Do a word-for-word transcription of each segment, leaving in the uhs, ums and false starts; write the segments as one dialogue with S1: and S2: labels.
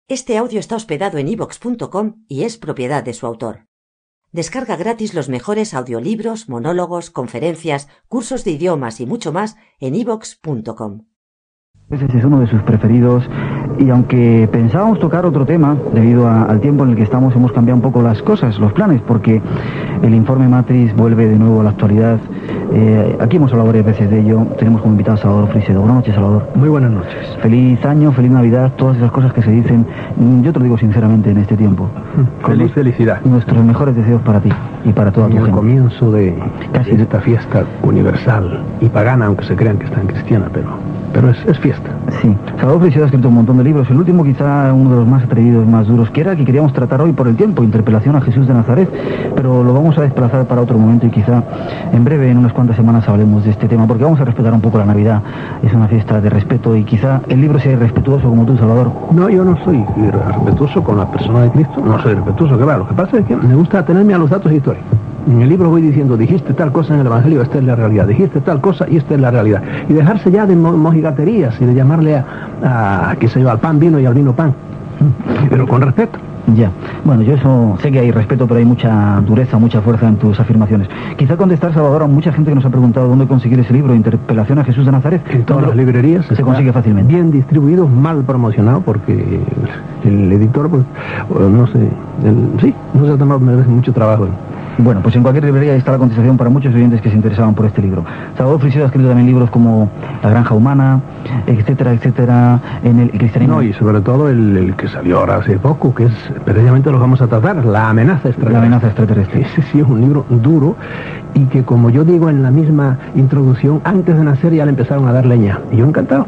S1: Este audio está hospedado en iVoox punto com y es propiedad de su autor. Descarga gratis los mejores audiolibros, monólogos, conferencias, cursos de idiomas y mucho más en iVoox punto com.
S2: Ese es uno de sus preferidos, y aunque pensábamos tocar otro tema, debido a, al tiempo en el que estamos, hemos cambiado un poco las cosas, los planes, porque el informe Matrix vuelve de nuevo a la actualidad. Eh, aquí hemos hablado varias veces de ello. Tenemos como invitado a Salvador Freixedo. Buenas noches, Salvador.
S3: Muy buenas noches.
S2: Feliz año, feliz Navidad, todas esas cosas que se dicen, yo te lo digo sinceramente en este tiempo.
S3: Feliz felicidad.
S2: Nuestros mejores deseos para ti y para toda tu gente.
S3: El comienzo de, Casi. de esta fiesta universal y pagana, aunque se crean que está en cristiana, pero... pero es, es fiesta.
S2: Sí. Salvador Freixedo ha escrito un montón de libros. El último, quizá uno de los más atrevidos, más duros, que era que queríamos tratar hoy por el tiempo, Interpelación a Jesús de Nazaret, pero lo vamos a desplazar para otro momento y quizá en breve, en unas cuantas semanas, hablemos de este tema, porque vamos a respetar un poco la Navidad. Es una fiesta de respeto y quizá el libro sea irrespetuoso como tú, Salvador.
S3: No, yo no soy respetuoso con la persona de Cristo, no soy respetuoso, que va. Lo que pasa es que me gusta atenerme a los datos históricos. En el libro voy diciendo, dijiste tal cosa en el Evangelio, esta es la realidad, dijiste tal cosa y esta es la realidad. Y dejarse ya de mo mojigaterías y de llamarle a, a qué sé yo, al pan vino y al vino pan. Pero con respeto.
S2: Ya, bueno, yo eso sé que hay respeto, pero hay mucha dureza, mucha fuerza en tus afirmaciones. Quizá contestar, Salvador, a mucha gente que nos ha preguntado dónde conseguir ese libro, Interpelación a Jesús de Nazaret.
S3: En todas las librerías
S2: se consigue fácilmente.
S3: Bien distribuido, mal promocionado, porque el editor, pues, no sé, el, sí, no se ha tomado mucho trabajo.
S2: Bueno, pues en cualquier librería está la contestación para muchos oyentes que se interesaban por este libro. Salvador Freixedo ha escrito también libros como La Granja Humana, etcétera, etcétera, en el cristianismo.
S3: No, y sobre todo el, el que salió ahora hace poco, que es, precisamente lo vamos a tratar, La Amenaza Extraterrestre.
S2: La Amenaza Extraterrestre.
S3: Ese sí es un libro duro, y que, como yo digo en la misma introducción, antes de nacer ya le empezaron a dar leña. Y yo encantado.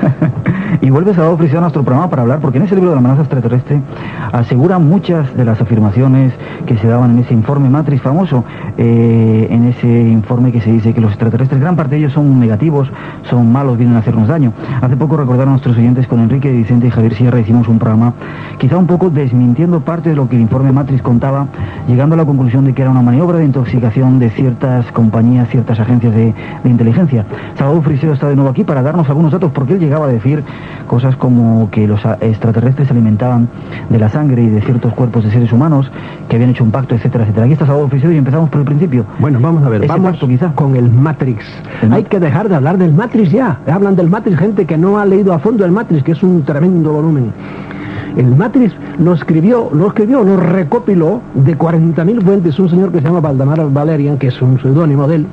S2: Y vuelve Salvador Freixedo a nuestro programa para hablar, porque en ese libro de La Amenaza Extraterrestre asegura muchas de las afirmaciones que se daban en ese informe Matrix famoso, eh, en ese informe que se dice que los extraterrestres, gran parte de ellos son negativos, son malos, vienen a hacernos daño. Hace poco, recordaron a nuestros oyentes, con Enrique Vicente y Javier Sierra hicimos un programa quizá un poco desmintiendo parte de lo que el informe Matrix contaba, llegando a la conclusión de que era una maniobra de intoxicación de ciertas compañías, ciertas agencias de, de inteligencia. Salvador Freixedo está de nuevo aquí para darnos algunos datos, porque él llegaba a decir cosas como que los extraterrestres se alimentaban de la sangre y de ciertos cuerpos de seres humanos, que habían hecho un pacto, etcétera, etcétera. Aquí está Salvador Freixedo y empezamos por el principio.
S3: Bueno, vamos a ver,
S2: Ese
S3: vamos
S2: pacto, quizá,
S3: con el Matrix. El Hay que dejar de hablar del Matrix ya. Hablan del Matrix gente que no ha leído a fondo el Matrix, que es un tremendo volumen. El Matrix lo escribió, lo escribió, lo recopiló de cuarenta mil fuentes un señor que se llama Valdemar Valerian, que es un seudónimo de él,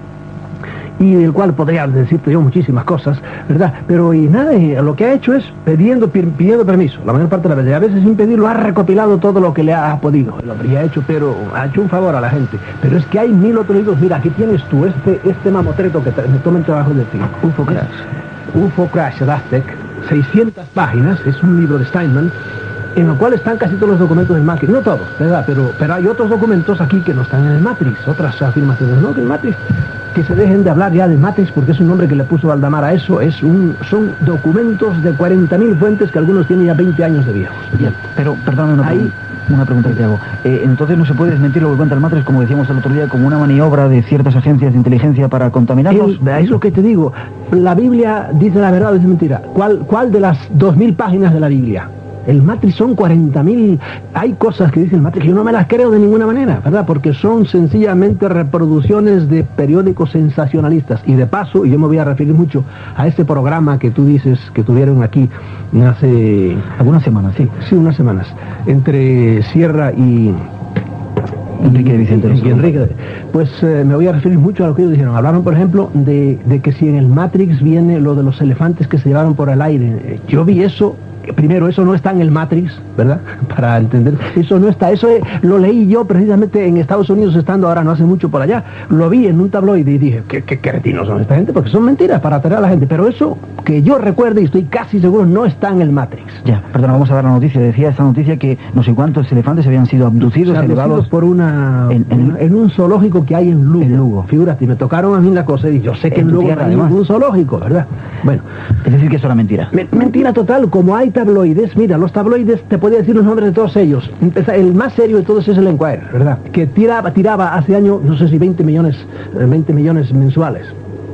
S3: y del cual podría decirte yo muchísimas cosas, ¿verdad? Pero y nada, y lo que ha hecho es pidiendo, pidiendo permiso, la mayor parte de las veces, a veces sin pedirlo, ha recopilado todo lo que le ha podido. Lo habría hecho, pero ha hecho un favor a la gente. Pero es que hay mil otros libros. Mira, aquí tienes tú este, este mamotreto que te, me toma el trabajo de ti. U F O Crash. U F O Crash de Aztec, seiscientas páginas, es un libro de Steinman, en el cual están casi todos los documentos del Matrix. No todos, ¿verdad? Pero, pero hay otros documentos aquí que no están en el Matrix, otras afirmaciones, ¿no? Que el Matrix, que se dejen de hablar ya de Matrix, porque es un nombre que le puso Valdemar a eso, es un, son documentos de cuarenta mil fuentes que algunos tienen ya veinte años de viejos.
S2: Bien, pero, perdóname una,
S3: Ahí,
S2: una pregunta que te hago. Eh, entonces no se puede desmentir lo que cuenta el Matrix, como decíamos el otro día, como una maniobra de ciertas agencias de inteligencia para contaminarnos.
S3: El, es lo que te digo, la Biblia dice la verdad o dice mentira. ¿Cuál, cuál de las dos mil páginas de la Biblia? El Matrix son cuarenta mil, hay cosas que dice el Matrix que yo no me las creo de ninguna manera, ¿verdad? Porque son sencillamente reproducciones de periódicos sensacionalistas. Y de paso, y yo me voy a referir mucho a este programa que tú dices que tuvieron aquí hace...
S2: algunas semanas, sí.
S3: Sí, unas semanas, entre Sierra y...
S2: Enrique Vicente.
S3: Y Enrique, pues eh, me voy a referir mucho a lo que ellos dijeron. Hablaron, por ejemplo, de, de que si en el Matrix viene lo de los elefantes que se llevaron por el aire. Yo vi eso. Primero, eso no está en el Matrix, ¿verdad? Para entender, eso no está, eso es, lo leí yo precisamente en Estados Unidos, estando ahora no hace mucho por allá, lo vi en un tabloide y dije, ¿qué, qué cretinos son esta gente? Porque son mentiras para atraer a la gente, pero eso que yo recuerde y estoy casi seguro no está en el Matrix.
S2: Ya, perdona, vamos a dar la noticia. Decía esta noticia que no sé cuántos elefantes habían sido abducidos,
S3: abducidos
S2: elevados
S3: por una en, en, en un zoológico que hay en Lugo.
S2: En Lugo.
S3: Figúrate, me tocaron a mí la cosa y yo sé que en, en Lugo no hay ningún zoológico, ¿verdad? Bueno,
S2: es decir que eso era mentira.
S3: Me, mentira total, como hay tabloides, mira, los tabloides, te podía decir los nombres de todos ellos. El más serio de todos es el Enquirer, ¿verdad? Que tiraba, tiraba hace años, no sé si veinte millones, veinte millones mensuales.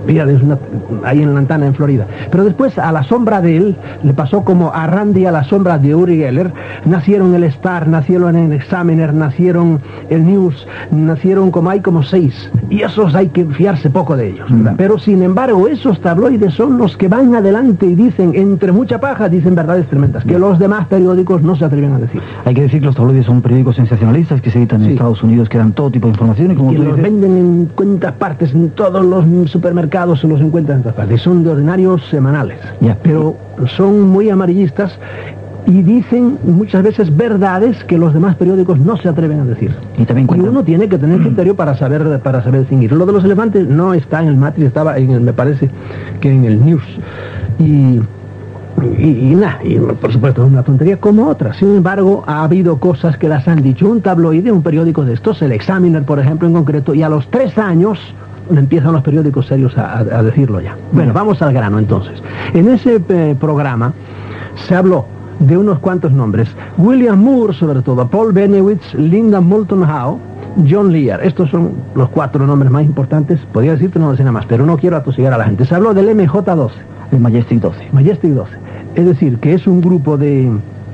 S3: Mira, es una, ahí en Lantana, en Florida. Pero después, a la sombra de él, le pasó como a Randy a la sombra de Uri Geller. Nacieron el Star, nacieron el Examiner, nacieron el News, nacieron como hay como seis. Y esos hay que fiarse poco de ellos, ¿verdad? Mm. Pero sin embargo, esos tabloides son los que van adelante y dicen, entre mucha paja, dicen verdades tremendas, que los demás periódicos no se atreven a decir.
S2: Hay que decir que los tabloides son periódicos sensacionalistas que se editan en sí. Estados Unidos, que dan todo tipo de información y como
S3: y
S2: tú
S3: los
S2: dices...
S3: venden en cuantas partes, en todos los supermercados se los encuentran en todas partes. Son de ordinarios semanales,
S2: ya.
S3: Pero son muy amarillistas y dicen muchas veces verdades que los demás periódicos no se atreven a decir.
S2: Y también cuentan...
S3: y uno tiene que tener criterio para saber para saber distinguir. Lo de los elefantes no está en el Matrix, estaba en el, me parece que en el News. Y Y, y nada, y por supuesto es una tontería como otras. Sin embargo, ha habido cosas que las han dicho un tabloide, un periódico de estos, el Examiner, por ejemplo, en concreto, y a los tres años empiezan los periódicos serios a, a, a decirlo ya. Bueno, vamos al grano entonces. En ese eh, programa se habló de unos cuantos nombres. William Moore, sobre todo, Paul Benowitz, Linda Moulton Howe, John Lear. Estos son los cuatro nombres más importantes. Podría decirte una docena más, pero no quiero atosigar a la gente. Se habló del M J doce.
S2: El Majestic doce.
S3: Majestic doce. Es decir, que es un grupo de,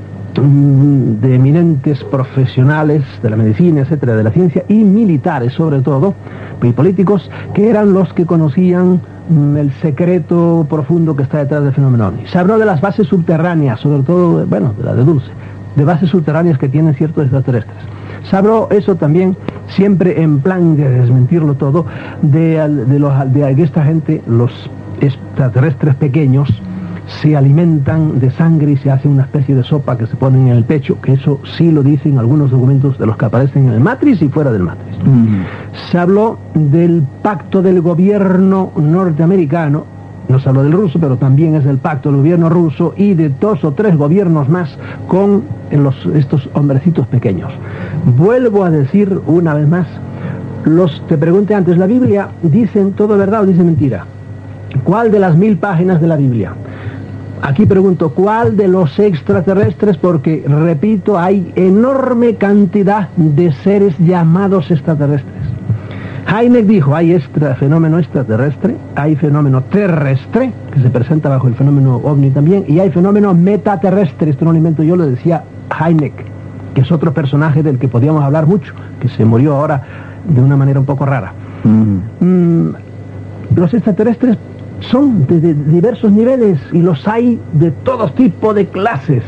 S3: de eminentes profesionales de la medicina, etcétera, de la ciencia, y militares sobre todo, y políticos, que eran los que conocían el secreto profundo que está detrás del fenómeno ovni. Se habló de las bases subterráneas, sobre todo, bueno, de la de Dulce, de bases subterráneas que tienen ciertos extraterrestres. Se habló eso también, siempre en plan de desmentirlo todo, de, de, los, de esta gente, los extraterrestres pequeños, se alimentan de sangre y se hace una especie de sopa que se ponen en el pecho, que eso sí lo dicen algunos documentos de los que aparecen en el Matrix y fuera del Matrix. Mm. Se habló del pacto del gobierno norteamericano, no se habló del ruso, pero también es el pacto del gobierno ruso y de dos o tres gobiernos más con los, estos hombrecitos pequeños. Vuelvo a decir una vez más, los te pregunté antes, ¿la Biblia dicen todo verdad o dice mentira? ¿Cuál de las mil páginas de la Biblia? Aquí pregunto, ¿cuál de los extraterrestres? Porque, repito, hay enorme cantidad de seres llamados extraterrestres. Heineck dijo, hay extra, fenómeno extraterrestre, hay fenómeno terrestre, que se presenta bajo el fenómeno ovni también, y hay fenómeno metaterrestre, esto no lo invento yo, lo decía Heineck, que es otro personaje del que podíamos hablar mucho, que se murió ahora de una manera un poco rara. Mm. Mm, los extraterrestres son de, de diversos niveles y los hay de todo tipo de clases.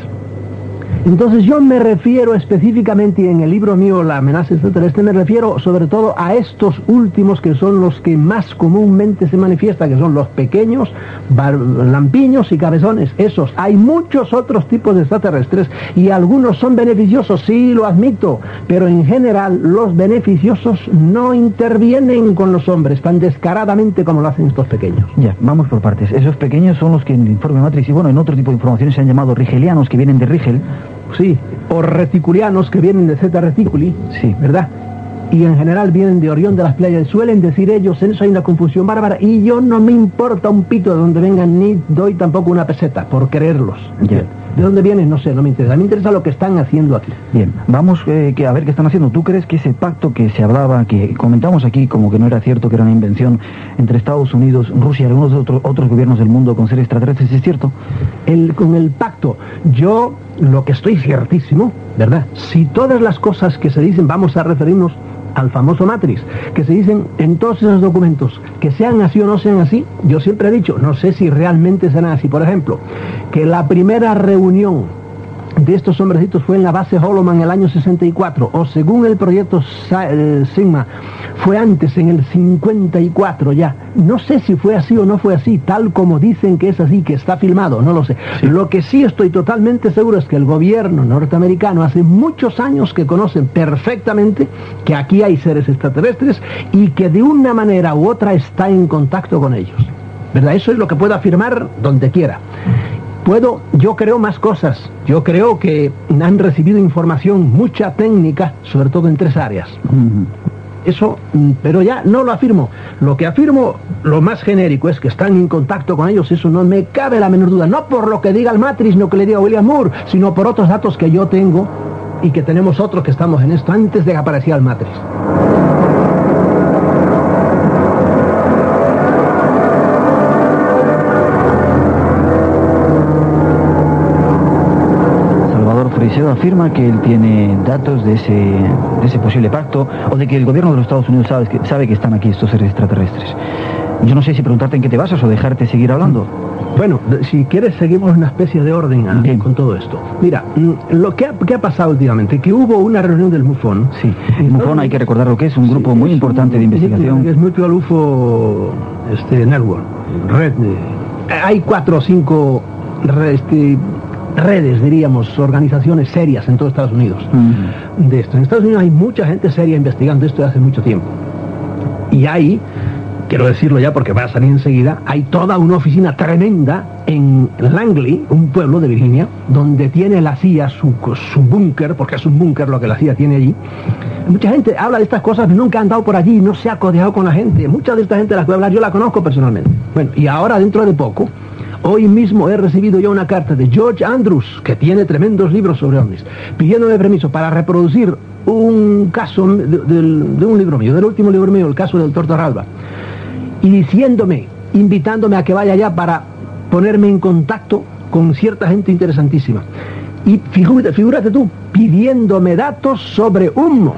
S3: Entonces yo me refiero específicamente, y en el libro mío La amenaza extraterrestre, me refiero sobre todo a estos últimos, que son los que más comúnmente se manifiestan, que son los pequeños, lampiños y cabezones. Esos. Hay muchos otros tipos de extraterrestres y algunos son beneficiosos, sí, lo admito, pero en general los beneficiosos no intervienen con los hombres tan descaradamente como lo hacen estos pequeños.
S2: Ya, vamos por partes. Esos pequeños son los que en el informe Matrix y bueno, en otro tipo de informaciones se han llamado rigelianos, que vienen de Rigel.
S3: Sí, o reticulianos, que vienen de Zeta Reticuli, sí, ¿verdad? Y en general vienen de Orión de las Playas. Suelen decir ellos, en eso hay una confusión bárbara, y yo no me importa un pito de donde vengan, ni doy tampoco una peseta por creerlos.
S2: Ya.
S3: ¿De dónde vienen? No sé, no me interesa. Me interesa lo que están haciendo aquí.
S2: Bien, vamos eh, que a ver qué están haciendo. ¿Tú crees que ese pacto que se hablaba, que comentamos aquí como que no era cierto, que era una invención entre Estados Unidos, Rusia y algunos otros, otros gobiernos del mundo con seres extraterrestres, es cierto?
S3: El, con el pacto, yo lo que estoy ciertísimo, ¿verdad? Si todas las cosas que se dicen, vamos a referirnos al famoso Matrix, que se dicen en todos esos documentos, que sean así o no sean así, yo siempre he dicho, no sé si realmente serán así. Por ejemplo, que la primera reunión de estos hombrecitos fue en la base Holloman en el año sesenta y cuatro, o según el proyecto Sigma, fue antes, en el cincuenta y cuatro ya. No sé si fue así o no fue así, tal como dicen que es así, que está filmado, no lo sé. Sí. Lo que sí estoy totalmente seguro es que el gobierno norteamericano hace muchos años que conocen perfectamente que aquí hay seres extraterrestres y que de una manera u otra está en contacto con ellos, ¿verdad? Eso es lo que puedo afirmar donde quiera. Puedo, yo creo más cosas. Yo creo que han recibido información, mucha técnica, sobre todo en tres áreas. Uh-huh. Eso, pero ya no lo afirmo. Lo que afirmo, lo más genérico, es que están en contacto con ellos. Eso no me cabe la menor duda. No por lo que diga el Matrix, no que le diga William Moore, sino por otros datos que yo tengo y que tenemos otros que estamos en esto antes de que apareciera el Matrix.
S2: Freiseo afirma que él tiene datos de ese, de ese posible pacto, o de que el gobierno de los Estados Unidos sabe que, sabe que están aquí estos seres extraterrestres. Yo no sé si preguntarte en qué te basas o dejarte seguir hablando.
S3: Bueno, si quieres seguimos una especie de orden a, con todo esto. Mira, lo que ha, que ha pasado últimamente, que hubo una reunión del MUFON.
S2: Sí, el MUFON hay que recordar lo que es, un grupo sí, muy es importante un, de investigación.
S3: Es Mutual U F O este, Network, red. De, hay cuatro o cinco este, redes, diríamos, organizaciones serias en todo Estados Unidos uh-huh. de esto. En Estados Unidos hay mucha gente seria investigando esto desde hace mucho tiempo. Y hay... quiero decirlo ya porque va a salir enseguida, hay toda una oficina tremenda en Langley, un pueblo de Virginia, donde tiene la C I A su, su búnker, porque es un búnker lo que la C I A tiene allí. Mucha gente habla de estas cosas, nunca han andado por allí, no se ha codeado con la gente. Mucha de esta gente de la que voy a hablar yo la conozco personalmente. Bueno, y ahora dentro de poco, hoy mismo he recibido yo una carta de George Andrews, que tiene tremendos libros sobre ovnis, pidiéndome permiso para reproducir un caso de, de, de un libro mío, del último libro mío, el caso del Tortorralba. Y diciéndome, invitándome a que vaya allá para ponerme en contacto con cierta gente interesantísima. Y figúrate, figúrate tú, pidiéndome datos sobre humo.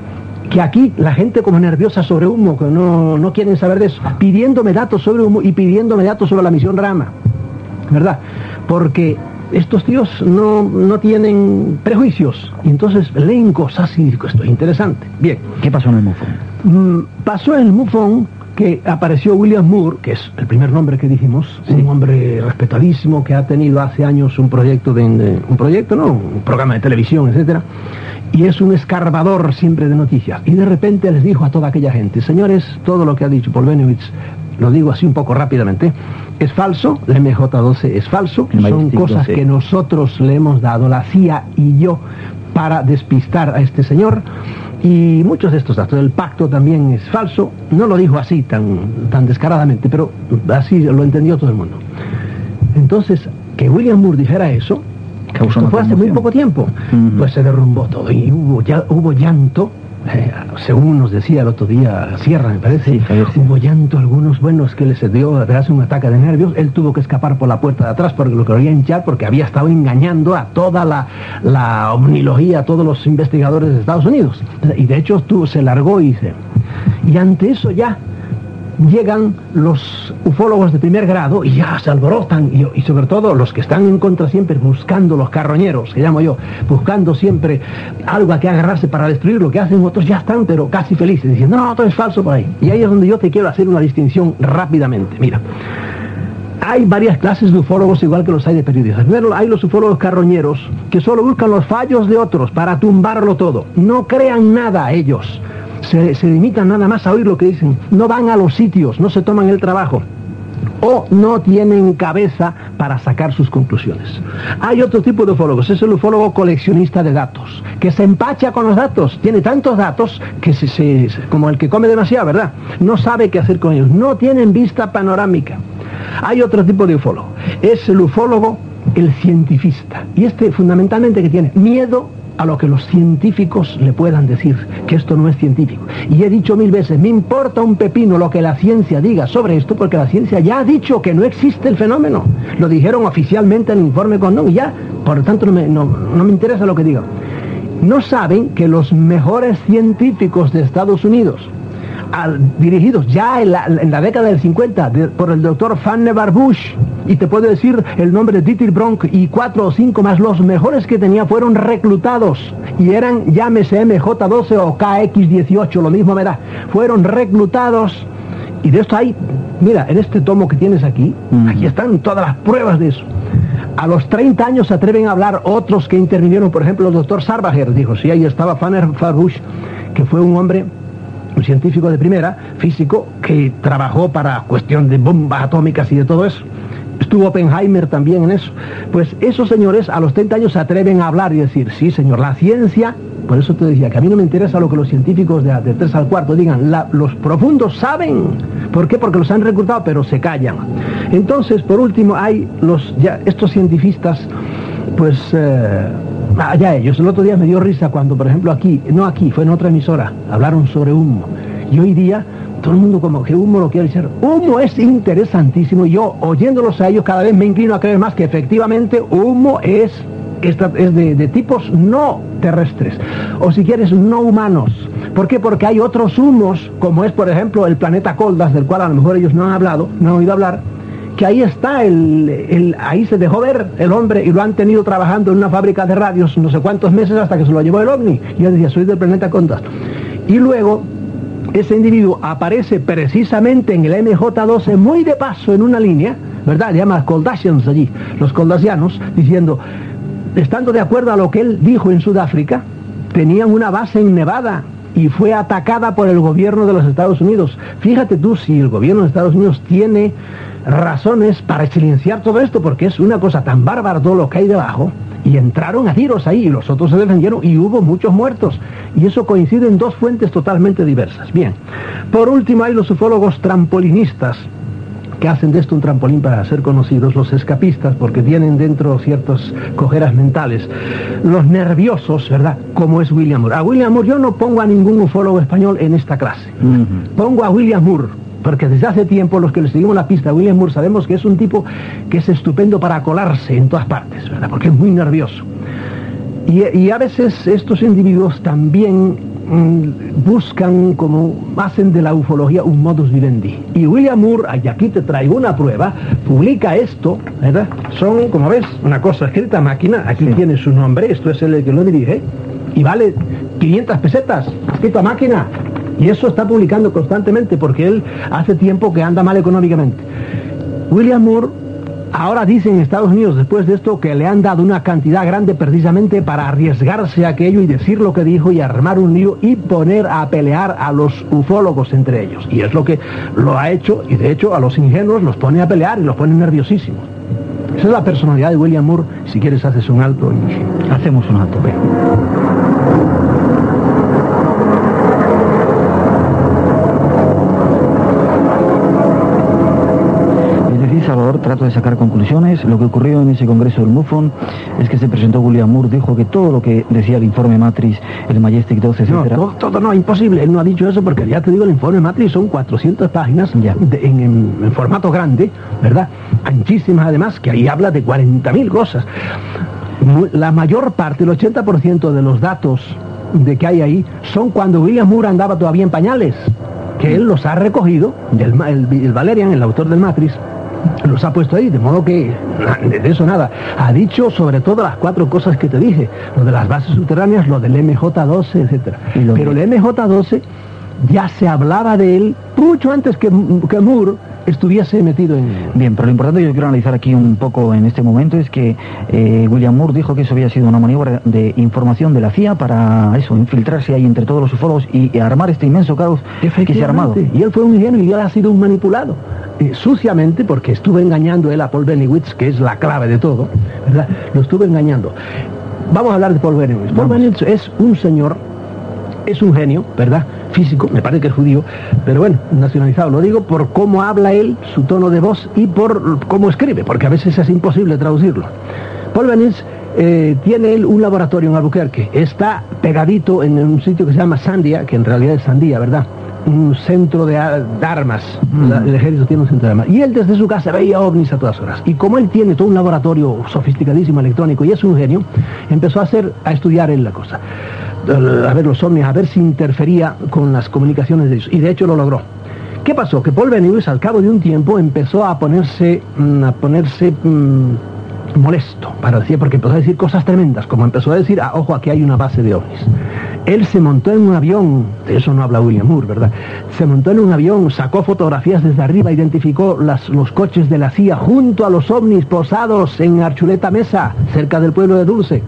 S3: Que aquí la gente como nerviosa sobre humo, que no, no quieren saber de eso. Pidiéndome datos sobre humo y pidiéndome datos sobre la misión Rama. ¿Verdad? Porque estos tíos no, no tienen prejuicios. Y entonces leen cosas y digo, esto es interesante. Bien.
S2: ¿Qué pasó en el MUFON?
S3: Mm, pasó en el MUFON que apareció William Moore, que es el primer nombre que dijimos, sí. Un hombre respetadísimo que ha tenido hace años un proyecto, de, de un proyecto, no, un programa de televisión, etcétera, y es un escarbador siempre de noticias. Y de repente les dijo a toda aquella gente, señores, todo lo que ha dicho Paul Bennewitz, lo digo así un poco rápidamente, es falso, la M J doce es falso, son cosas que nosotros le hemos dado, la C I A y yo, para despistar a este señor. Y muchos de estos datos, el pacto también es falso, no lo dijo así tan, tan descaradamente, pero así lo entendió todo el mundo. Entonces, que William Moore dijera eso, esto fue hace muy poco tiempo, uh-huh. Pues se derrumbó todo y hubo, ya, hubo llanto, eh, según nos decía el otro día Sierra, me parece, sí, sí. Hubo llanto algunos buenos que les dio hace un ataque de nervios, él tuvo que escapar por la puerta de atrás porque lo quería hinchar porque había estado engañando a toda la, la omnilogía, a todos los investigadores de Estados Unidos, y de hecho tuvo, se largó y se... Y ante eso ya llegan los ufólogos de primer grado y ya se alborotan, y, y sobre todo los que están en contra siempre buscando los carroñeros, que llamo yo, buscando siempre algo a que agarrarse para destruir lo que hacen otros, ya están pero casi felices, diciendo no, todo es falso por ahí. Y ahí es donde yo te quiero hacer una distinción rápidamente. Mira, hay varias clases de ufólogos igual que los hay de periodistas. Primero hay los ufólogos carroñeros que solo buscan los fallos de otros para tumbarlo todo, no crean nada ellos. Se, se limitan nada más a oír lo que dicen, no van a los sitios, no se toman el trabajo o no tienen cabeza para sacar sus conclusiones. Hay otro tipo de ufólogos, es el ufólogo coleccionista de datos, que se empacha con los datos, tiene tantos datos que se, se, como el que come demasiado, ¿verdad? No sabe qué hacer con ellos, no tienen vista panorámica. Hay otro tipo de ufólogo, es el ufólogo, el cientifista, y este fundamentalmente que tiene miedo a lo que los científicos le puedan decir, que esto no es científico. Y he dicho mil veces, me importa un pepino lo que la ciencia diga sobre esto, porque la ciencia ya ha dicho que no existe el fenómeno. Lo dijeron oficialmente en el informe Condon y ya, por lo tanto no me, no, no me interesa lo que digan. No saben que los mejores científicos de Estados Unidos, al, dirigidos ya en la, en la década del cincuenta de, por el doctor Vannevar Bush, y te puedo decir el nombre de Dieter Bronk y cuatro o cinco más, los mejores que tenía fueron reclutados y eran, llámese M J doce o K X dieciocho, lo mismo me da, fueron reclutados. Y de esto hay, mira, en este tomo que tienes aquí, uh-huh. Aquí están todas las pruebas de eso. A los treinta años se atreven a hablar otros que intervinieron, por ejemplo el doctor Sarbacher dijo, sí, ahí estaba Vannevar Bush, que fue un hombre, un científico de primera, físico, que trabajó para cuestión de bombas atómicas y de todo eso. Estuvo Oppenheimer también en eso. Pues esos señores a los treinta años se atreven a hablar y decir, sí señor, la ciencia, por eso te decía que a mí no me interesa lo que los científicos de, de tres al cuarto digan, la, los profundos saben. ¿Por qué? Porque los han reclutado, pero se callan. Entonces, por último, hay los ya estos cientifistas, pues, eh, allá ellos. El otro día me dio risa cuando, por ejemplo, aquí, no aquí, fue en otra emisora, hablaron sobre humo. Y hoy día todo el mundo como que humo lo quiere decir. Humo es interesantísimo y yo, oyéndolos a ellos, cada vez me inclino a creer más que efectivamente humo es esta es de, de tipos no terrestres, o si quieres, no humanos. ¿Por qué? Porque hay otros humos, como es, por ejemplo, el planeta Koldas, del cual a lo mejor ellos no han hablado, no han oído hablar, que ahí está, el, el, ahí se dejó ver el hombre y lo han tenido trabajando en una fábrica de radios no sé cuántos meses hasta que se lo llevó el ovni. Y yo decía, soy del planeta Koldas. Y luego, ese individuo aparece precisamente en el M J doce, muy de paso en una línea, ¿verdad? Le llama Koldasians allí, los koldasianos, diciendo, estando de acuerdo a lo que él dijo en Sudáfrica, tenían una base en Nevada y fue atacada por el gobierno de los Estados Unidos. Fíjate tú si el gobierno de Estados Unidos tiene razones para silenciar todo esto, porque es una cosa tan bárbara todo lo que hay debajo, y entraron a tiros ahí, y los otros se defendieron, y hubo muchos muertos, y eso coincide en dos fuentes totalmente diversas. Bien, por último hay los ufólogos trampolinistas, que hacen de esto un trampolín para ser conocidos, los escapistas, porque tienen dentro ciertas cojeras mentales, los nerviosos, ¿verdad?, como es William Moore. A William Moore yo no pongo a ningún ufólogo español en esta clase, uh-huh. Pongo a William Moore, porque desde hace tiempo los que le seguimos la pista a William Moore sabemos que es un tipo que es estupendo para colarse en todas partes, ¿verdad?, porque es muy nervioso. Y, y a veces estos individuos también buscan, como hacen de la ufología un modus vivendi. Y William Moore, y aquí te traigo una prueba, publica esto, ¿verdad? Son, como ves, una cosa escrita a máquina, aquí sí. Tiene su nombre, esto es el que lo dirige, y vale quinientas pesetas, escrito a máquina. Y eso está publicando constantemente porque él hace tiempo que anda mal económicamente. William Moore, ahora dicen en Estados Unidos, después de esto, que le han dado una cantidad grande precisamente para arriesgarse a aquello y decir lo que dijo y armar un lío y poner a pelear a los ufólogos entre ellos. Y es lo que lo ha hecho, y de hecho a los ingenuos los pone a pelear y los pone nerviosísimos. Esa es la personalidad de William Moore. Si quieres haces un alto y...
S2: Hacemos un alto, ve. Salvador, trato de sacar conclusiones. Lo que ocurrió en ese congreso del MUFON es que se presentó William Moore, dijo que todo lo que decía el informe Matrix, el Majestic doce, etcétera.
S3: No, todo, todo no, imposible. Él no ha dicho eso porque ya te digo, el informe Matrix son cuatrocientas páginas ya. De, en, en, en formato grande, ¿verdad? Anchísimas además, que ahí habla de cuarenta mil cosas. La mayor parte, el ochenta por ciento de los datos de que hay ahí son cuando William Moore andaba todavía en pañales, que él los ha recogido, el, el, el Valerian, el autor del Matrix, los ha puesto ahí, de modo que de eso nada. Ha dicho sobre todo las cuatro cosas que te dije, lo de las bases subterráneas, lo del M J doce, etcétera. Pero el M J doce ya se hablaba de él mucho antes que, que Moore estuviese metido en...
S2: Bien, pero lo importante que yo quiero analizar aquí un poco en este momento es que eh, William Moore dijo que eso había sido una maniobra de información de la C I A para eso, infiltrarse ahí entre todos los ufólogos y, y armar este inmenso caos que se ha armado.
S3: Y él fue un ingenuo y él ha sido un manipulado. Eh, suciamente, porque estuve engañando él a Paul Bennewitz, que es la clave de todo, ¿verdad? Lo estuve engañando. Vamos a hablar de Paul Bennewitz. Paul Bennewitz es un señor, es un genio, ¿verdad? Físico, me parece que es judío, pero bueno, nacionalizado. Lo digo por cómo habla él, su tono de voz y por cómo escribe, porque a veces es imposible traducirlo. Paul Bennewitz eh, tiene él un laboratorio en Albuquerque, está pegadito en un sitio que se llama Sandia, que en realidad es Sandía, ¿verdad? Un centro de, de armas, mm. la, el ejército tiene un centro de armas, y él desde su casa veía ovnis a todas horas, y como él tiene todo un laboratorio sofisticadísimo electrónico y es un genio, empezó a hacer, a estudiar él la cosa, a ver los ovnis, a ver si interfería con las comunicaciones de ellos, y de hecho lo logró. ¿Qué pasó? Que Paul Bennewitz al cabo de un tiempo empezó a ponerse, a ponerse mmm, molesto, para decir, porque empezó a decir cosas tremendas, como empezó a decir, ah, ojo, aquí hay una base de ovnis. Él se montó en un avión, de eso no habla William Moore, ¿verdad? Se montó en un avión, sacó fotografías desde arriba, identificó las, los coches de la C I A junto a los ovnis posados en Archuleta Mesa, cerca del pueblo de Dulce.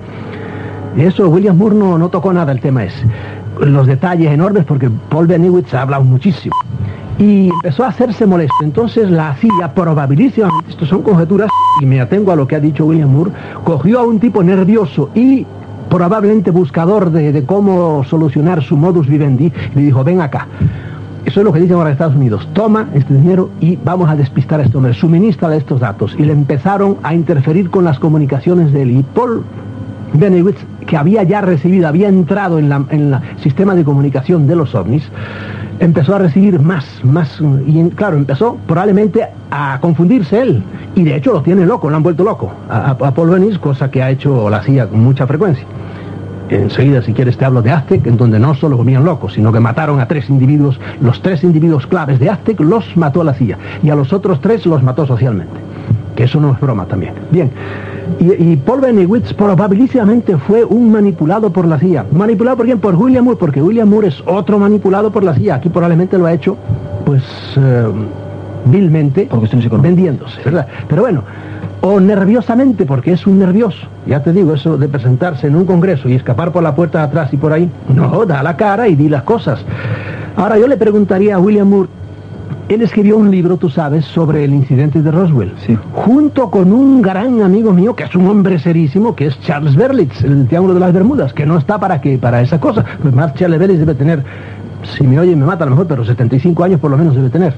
S3: Eso William Moore no, no tocó nada el tema ese. Los detalles enormes, porque Paul Bennewitz ha hablado muchísimo. Y empezó a hacerse molesto. Entonces la C I A probabilísimamente, esto son conjeturas, y me atengo a lo que ha dicho William Moore, cogió a un tipo nervioso y probablemente buscador de, de cómo solucionar su modus vivendi, y le dijo, ven acá. Eso es lo que dicen ahora Estados Unidos. Toma este dinero y vamos a despistar a este hombre. Suministra estos datos. Y le empezaron a interferir con las comunicaciones de él. Y Paul Bennewitz, que había ya recibido, había entrado en la, en el sistema de comunicación de los ovnis, empezó a recibir más, más, y claro, empezó probablemente a confundirse él, y de hecho lo tiene loco, lo han vuelto loco a, a Paul Vennis, cosa que ha hecho la C I A con mucha frecuencia. Enseguida, si quieres, te hablo de Aztec, en donde no solo volvían locos, sino que mataron a tres individuos, los tres individuos claves de Aztec los mató la C I A, y a los otros tres los mató socialmente, que eso no es broma también. Bien, y, y Paul Bennewitz probabilísimamente fue un manipulado por la C I A. ¿Manipulado por quién? Por William Moore, porque William Moore es otro manipulado por la C I A. Aquí probablemente lo ha hecho, pues, eh, vilmente, vendiéndose, ¿verdad? Pero bueno, o nerviosamente, porque es un nervioso. Ya te digo, eso de presentarse en un congreso y escapar por la puerta de atrás y por ahí, no, da la cara y di las cosas. Ahora yo le preguntaría a William Moore, él escribió un libro, tú sabes, sobre el incidente de Roswell,
S2: sí,
S3: junto con un gran amigo mío, que es un hombre serísimo, que es Charles Berlitz, el Triángulo de las Bermudas, que no está para qué, para esa cosa. Pues más Charles Berlitz debe tener, si me oye me mata a lo mejor, pero setenta y cinco años por lo menos debe tener.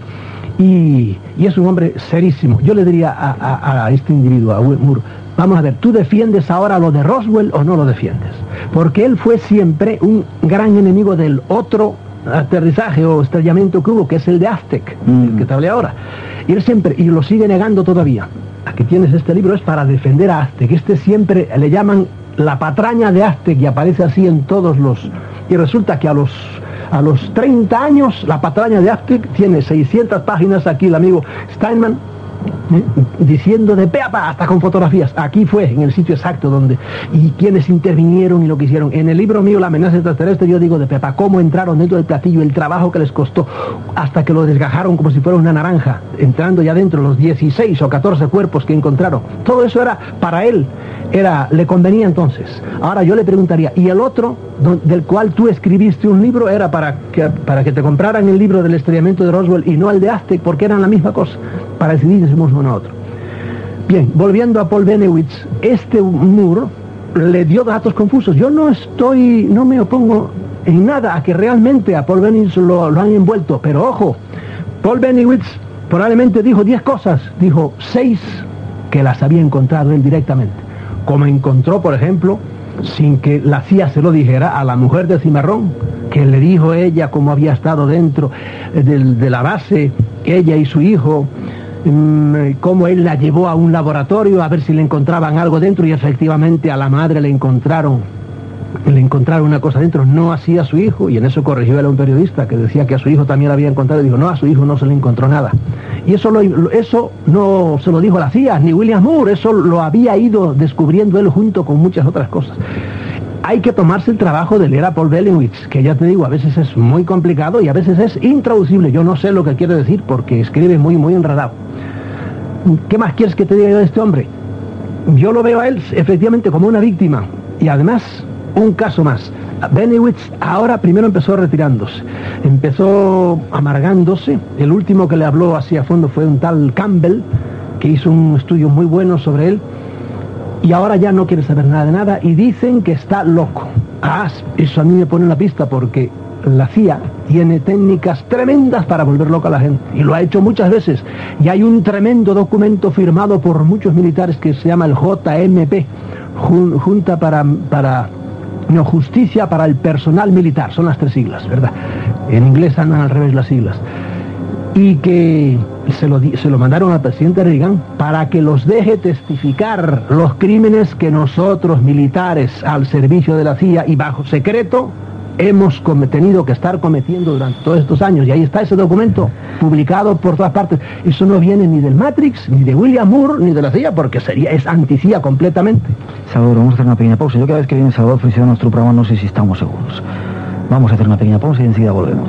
S3: Y, y es un hombre serísimo. Yo le diría a, a, a este individuo, a Will Moore, vamos a ver, ¿tú defiendes ahora lo de Roswell o no lo defiendes? Porque él fue siempre un gran enemigo del otro aterrizaje o estrellamiento que hubo, que es el de Aztec, mm. el que te hablé ahora. Y él siempre, y lo sigue negando todavía. Aquí tienes este libro, es para defender a Aztec. Este siempre le llaman la patraña de Aztec y aparece así en todos los... Y resulta que a los... A los treinta años, la patraña de Aztec tiene seiscientas páginas, aquí el amigo Steinman, ¿eh? diciendo de pe a pa, hasta con fotografías. Aquí fue, en el sitio exacto donde, y quienes intervinieron y lo que hicieron. En el libro mío, La amenaza extraterrestre, yo digo de pe a pa, cómo entraron dentro del platillo, el trabajo que les costó, hasta que lo desgajaron como si fuera una naranja, entrando ya dentro los dieciséis o catorce cuerpos que encontraron. Todo eso era, para él, era, le convenía entonces. Ahora yo le preguntaría, ¿y el otro, don, del cual tú escribiste un libro, era para que, para que te compraran el libro del estrellamiento de Roswell y no el de Aztec, porque eran la misma cosa, para decidir si uno a otro? Bien, volviendo a Paul Bennewitz, este Moore le dio datos confusos. Yo no estoy, no me opongo en nada a que realmente a Paul Bennewitz lo, lo han envuelto, pero ojo, Paul Bennewitz probablemente dijo diez cosas, dijo seis que las había encontrado él directamente, como encontró, por ejemplo, sin que la C I A se lo dijera, a la mujer de Cimarrón, que le dijo ella cómo había estado dentro de, de la base, ella y su hijo, cómo él la llevó a un laboratorio a ver si le encontraban algo dentro, y efectivamente a la madre le encontraron le encontraron una cosa dentro, no así a su hijo, y en eso corrigió él a un periodista que decía que a su hijo también la había encontrado, y dijo, no, a su hijo no se le encontró nada. Y eso, lo, eso no se lo dijo la C I A, ni William Moore, eso lo había ido descubriendo él junto con muchas otras cosas. Hay que tomarse el trabajo de leer a Paul Bennewitz, que ya te digo, a veces es muy complicado y a veces es intraducible. Yo no sé lo que quiere decir porque escribe muy, muy enredado. ¿Qué más quieres que te diga yo de este hombre? Yo lo veo a él efectivamente como una víctima, y además un caso más. Bennewitz ahora primero empezó retirándose, empezó amargándose. El último que le habló así a fondo fue un tal Campbell, que hizo un estudio muy bueno sobre él, y ahora ya no quiere saber nada de nada, y dicen que está loco. Ah, eso a mí me pone una pista, porque la C I A tiene técnicas tremendas para volver loca a la gente, y lo ha hecho muchas veces, y hay un tremendo documento firmado por muchos militares que se llama el J M P, Junta para... para no, Justicia para el Personal Militar, son las tres siglas, ¿verdad? En inglés andan al revés las siglas. Y que se lo, se lo mandaron al presidente Reagan para que los deje testificar los crímenes que nosotros, militares, al servicio de la C I A y bajo secreto, hemos tenido que estar cometiendo durante todos estos años. Y ahí está ese documento, publicado por todas partes. Eso no viene ni del Matrix, ni de William Moore, ni de la C I A, porque sería, es anti-C I A completamente.
S2: Salvador, vamos a hacer una pequeña pausa. Yo cada vez que viene Salvador Freixedo a nuestro programa no sé si estamos seguros. Vamos a hacer una pequeña pausa y enseguida volvemos.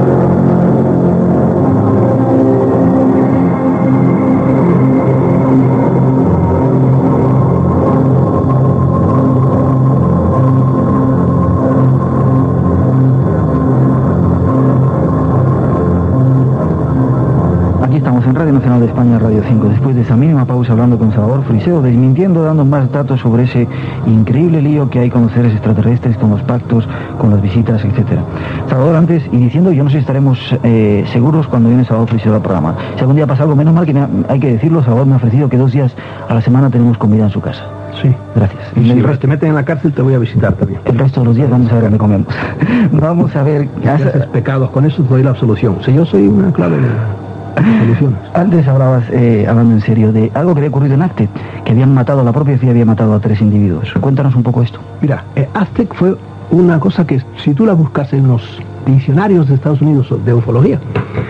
S2: Radio Nacional de España, Radio cinco, después de esa mínima pausa hablando con Salvador Freixedo, desmintiendo, dando más datos sobre ese increíble lío que hay con los seres extraterrestres, con los pactos, con las visitas, etcétera. Salvador, antes, y diciendo, yo no sé si estaremos eh, seguros cuando viene Salvador Freixedo al programa. Si algún día pasa algo, menos mal que me ha, hay que decirlo, Salvador me ha ofrecido que dos días a la semana tenemos comida en su casa.
S3: Sí.
S2: Gracias.
S3: Y si el... te meten en la cárcel, te voy a visitar también.
S2: El resto de los días vamos a ver dónde comemos. Vamos a ver...
S3: Si haces pecados, con eso te doy la absolución. Si yo soy una clave de soluciones.
S2: Antes hablabas, eh, hablando en serio, de algo que había ocurrido en Aztec, que habían matado, la propia C I A había matado a tres individuos. Cuéntanos un poco esto.
S3: Mira, eh, Aztec fue una cosa que, si tú la buscas en los diccionarios de Estados Unidos de ufología,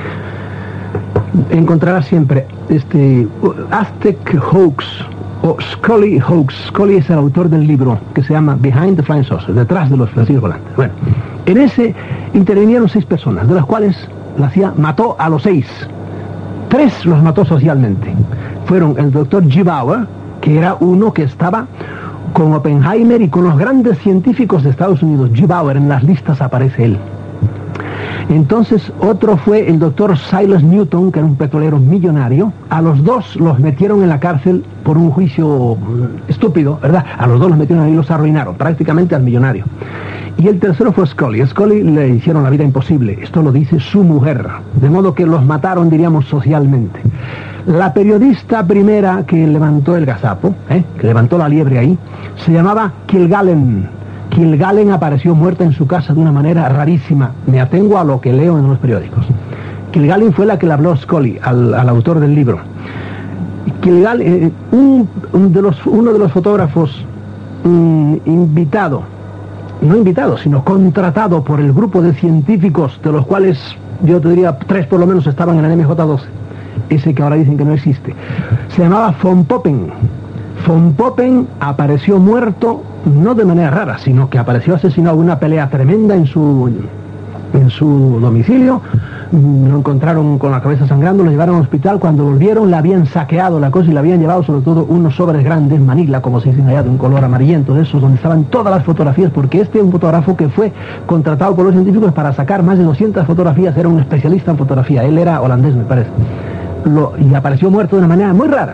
S3: encontrarás siempre este Aztec Hoax o Scully Hoax. Scully es el autor del libro que se llama Behind the Flying Saucer, detrás de los platillos volantes. Bueno, en ese intervinieron seis personas, de las cuales la C I A mató a los seis. Tres los mató socialmente. Fueron el doctor G. Bauer, que era uno que estaba con Oppenheimer y con los grandes científicos de Estados Unidos. G. Bauer, en las listas aparece él. Entonces otro fue el doctor Silas Newton, que era un petrolero millonario. A los dos los metieron en la cárcel por un juicio estúpido, ¿verdad? A los dos los metieron ahí y los arruinaron, prácticamente al millonario. Y el tercero fue Scully. A Scully le hicieron la vida imposible. Esto lo dice su mujer. De modo que los mataron, diríamos, socialmente. La periodista primera que levantó el gazapo, ¿eh? que levantó la liebre ahí, se llamaba Kilgallen. Kilgallen apareció muerta en su casa de una manera rarísima. Me atengo a lo que leo en los periódicos. Kilgallen fue la que le habló a Scully, al, al autor del libro. Kilgallen, eh, un, un de los, uno de los fotógrafos um, invitado, no invitado, sino contratado por el grupo de científicos, de los cuales yo te diría tres por lo menos estaban en el M J doce, ese que ahora dicen que no existe, se llamaba von Poppen. Von Poppen apareció muerto, no de manera rara, sino que apareció asesinado en una pelea tremenda en su, en su domicilio. Lo encontraron con la cabeza sangrando, lo llevaron al hospital. Cuando volvieron, le habían saqueado la cosa y le habían llevado sobre todo unos sobres grandes, Manila, como se dicen allá, de un color amarillento, de esos donde estaban todas las fotografías, porque este es un fotógrafo que fue contratado por los científicos para sacar más de doscientas fotografías, era un especialista en fotografía, él era holandés, me parece. Lo, y apareció muerto de una manera muy rara.